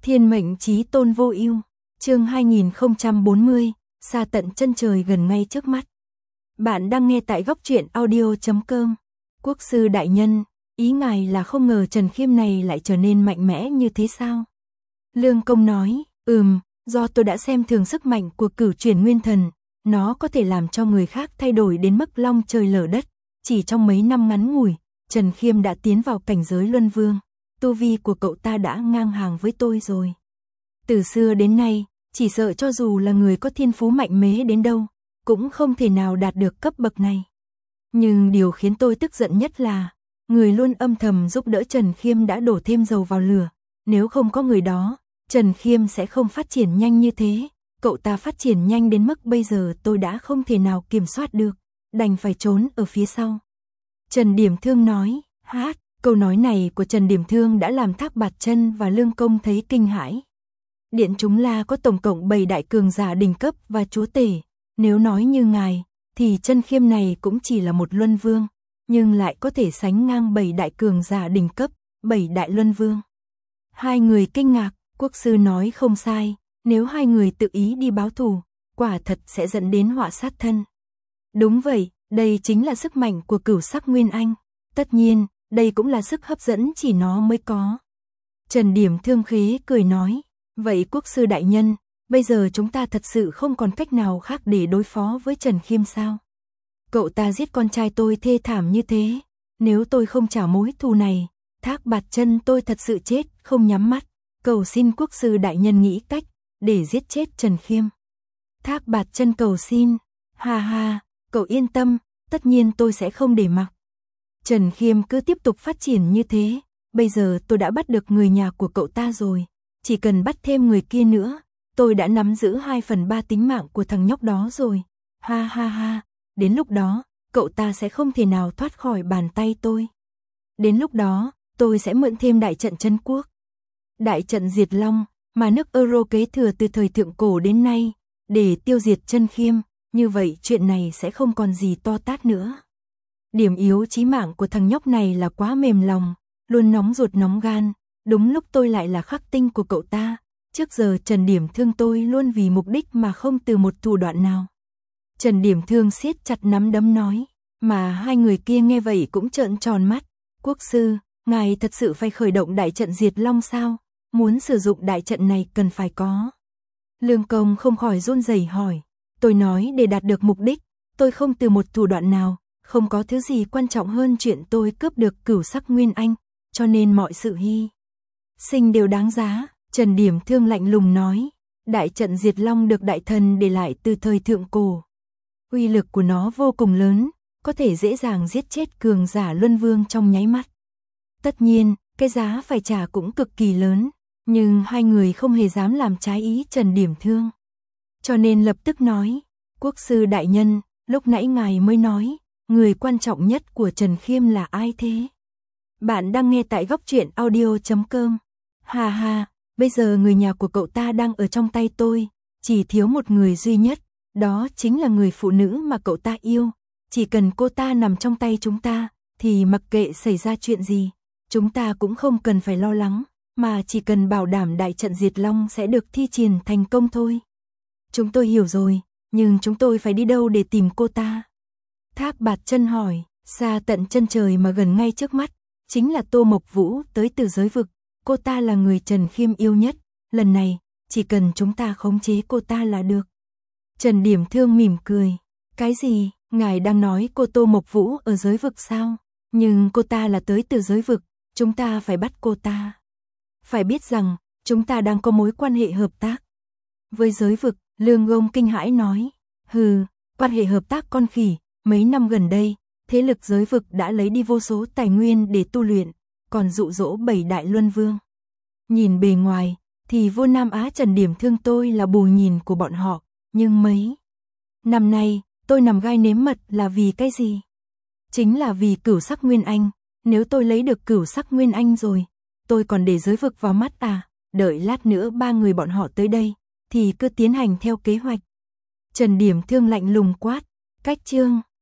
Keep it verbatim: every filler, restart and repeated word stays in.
Thiên mệnh chí tôn vô ưu, chương hai nghìn không trăm bốn mươi, xa tận chân trời gần ngay trước mắt. Bạn đang nghe tại góc truyện audio chấm com. Quốc sư đại nhân, ý ngài là không ngờ Trần Khiêm này lại trở nên mạnh mẽ như thế sao? Lương Công nói, ừm, do tôi đã xem thường sức mạnh của cửu chuyển nguyên thần, nó có thể làm cho người khác thay đổi đến mức long trời lở đất. Chỉ trong mấy năm ngắn ngủi, Trần Khiêm đã tiến vào cảnh giới luân vương. Tu vi của cậu ta đã ngang hàng với tôi rồi. Từ xưa đến nay, chỉ sợ cho dù là người có thiên phú mạnh mẽ đến đâu, cũng không thể nào đạt được cấp bậc này. Nhưng điều khiến tôi tức giận nhất là, người luôn âm thầm giúp đỡ Trần Khiêm đã đổ thêm dầu vào lửa. Nếu không có người đó, Trần Khiêm sẽ không phát triển nhanh như thế. Cậu ta phát triển nhanh đến mức bây giờ tôi đã không thể nào kiểm soát được, đành phải trốn ở phía sau. Trần Điểm Thương nói, hát. Câu nói này của Trần Điểm Thương đã làm Thác Bạt Chân và Lương Công thấy kinh hãi. Điện Chúng La có tổng cộng bảy đại cường giả đỉnh cấp và chúa tể. Nếu nói như ngài, thì Trần Khiêm này cũng chỉ là một luân vương, nhưng lại có thể sánh ngang bảy đại cường giả đỉnh cấp, bảy đại luân vương. Hai người kinh ngạc, quốc sư nói không sai, nếu hai người tự ý đi báo thù, quả thật sẽ dẫn đến họa sát thân. Đúng vậy, đây chính là sức mạnh của cửu sắc nguyên anh. Tất nhiên, đây cũng là sức hấp dẫn chỉ nó mới có. Trần Điểm Thương khí cười nói, vậy quốc sư đại nhân, bây giờ chúng ta thật sự không còn cách nào khác để đối phó với Trần Khiêm sao? Cậu ta giết con trai tôi thê thảm như thế, nếu tôi không trả mối thù này, Thác Bạt Chân tôi thật sự chết không nhắm mắt, cầu xin quốc sư đại nhân nghĩ cách để giết chết Trần Khiêm. Thác Bạt Chân cầu xin, ha ha, cậu yên tâm, tất nhiên tôi sẽ không để mặc. Trần Khiêm cứ tiếp tục phát triển như thế, bây giờ tôi đã bắt được người nhà của cậu ta rồi, chỉ cần bắt thêm người kia nữa, tôi đã nắm giữ hai phần ba tính mạng của thằng nhóc đó rồi. Ha ha ha, đến lúc đó, cậu ta sẽ không thể nào thoát khỏi bàn tay tôi. Đến lúc đó, tôi sẽ mượn thêm đại trận Trấn Quốc. Đại trận Diệt Long, mà nước Euro kế thừa từ thời thượng cổ đến nay, để tiêu diệt Trần Khiêm, như vậy chuyện này sẽ không còn gì to tát nữa. Điểm yếu chí mạng của thằng nhóc này là quá mềm lòng, luôn nóng ruột nóng gan, đúng lúc tôi lại là khắc tinh của cậu ta. Trước giờ Trần Điểm Thương tôi luôn vì mục đích mà không từ một thủ đoạn nào. Trần Điểm Thương siết chặt nắm đấm nói, mà hai người kia nghe vậy cũng trợn tròn mắt. Quốc sư, ngài thật sự phải khởi động đại trận Diệt Long sao? Muốn sử dụng đại trận này cần phải có. Lương Công không khỏi run rẩy hỏi, tôi nói để đạt được mục đích, tôi không từ một thủ đoạn nào. Không có thứ gì quan trọng hơn chuyện tôi cướp được cửu sắc nguyên anh, cho nên mọi sự hy sinh đều đáng giá. Trần Điểm Thương lạnh lùng nói, đại trận Diệt Long được đại thần để lại từ thời thượng cổ. Uy lực của nó vô cùng lớn, có thể dễ dàng giết chết cường giả luân vương trong nháy mắt. Tất nhiên, cái giá phải trả cũng cực kỳ lớn, nhưng hai người không hề dám làm trái ý Trần Điểm Thương. Cho nên lập tức nói, quốc sư đại nhân, lúc nãy ngài mới nói, người quan trọng nhất của Trần Khiêm là ai thế? Bạn đang nghe tại góc truyện audio chấm com. Ha ha, bây giờ người nhà của cậu ta đang ở trong tay tôi, chỉ thiếu một người duy nhất, đó chính là người phụ nữ mà cậu ta yêu. Chỉ cần cô ta nằm trong tay chúng ta, thì mặc kệ xảy ra chuyện gì, chúng ta cũng không cần phải lo lắng, mà chỉ cần bảo đảm đại trận Diệt Long sẽ được thi triển thành công thôi. Chúng tôi hiểu rồi, nhưng chúng tôi phải đi đâu để tìm cô ta? Thác Bạt Chân hỏi, xa tận chân trời mà gần ngay trước mắt, chính là Tô Mộc Vũ tới từ giới vực, cô ta là người Trần Khiêm yêu nhất, lần này, chỉ cần chúng ta khống chế cô ta là được. Trần Điểm Thương mỉm cười, cái gì, ngài đang nói cô Tô Mộc Vũ ở giới vực sao? Nhưng cô ta là tới từ giới vực, chúng ta phải bắt cô ta. Phải biết rằng, chúng ta đang có mối quan hệ hợp tác. Với giới vực, Lương Công kinh hãi nói, hừ, quan hệ hợp tác con khỉ. Mấy năm gần đây, thế lực giới vực đã lấy đi vô số tài nguyên để tu luyện, còn dụ dỗ bảy đại luân vương. Nhìn bề ngoài, thì vua Nam Á Trần Điểm Thương tôi là bù nhìn của bọn họ, nhưng mấy năm nay, tôi nằm gai nếm mật là vì cái gì? Chính là vì cửu sắc nguyên anh, nếu tôi lấy được cửu sắc nguyên anh rồi, tôi còn để giới vực vào mắt à, đợi lát nữa ba người bọn họ tới đây, thì cứ tiến hành theo kế hoạch. Trần Điểm Thương lạnh lùng quát, cách chương.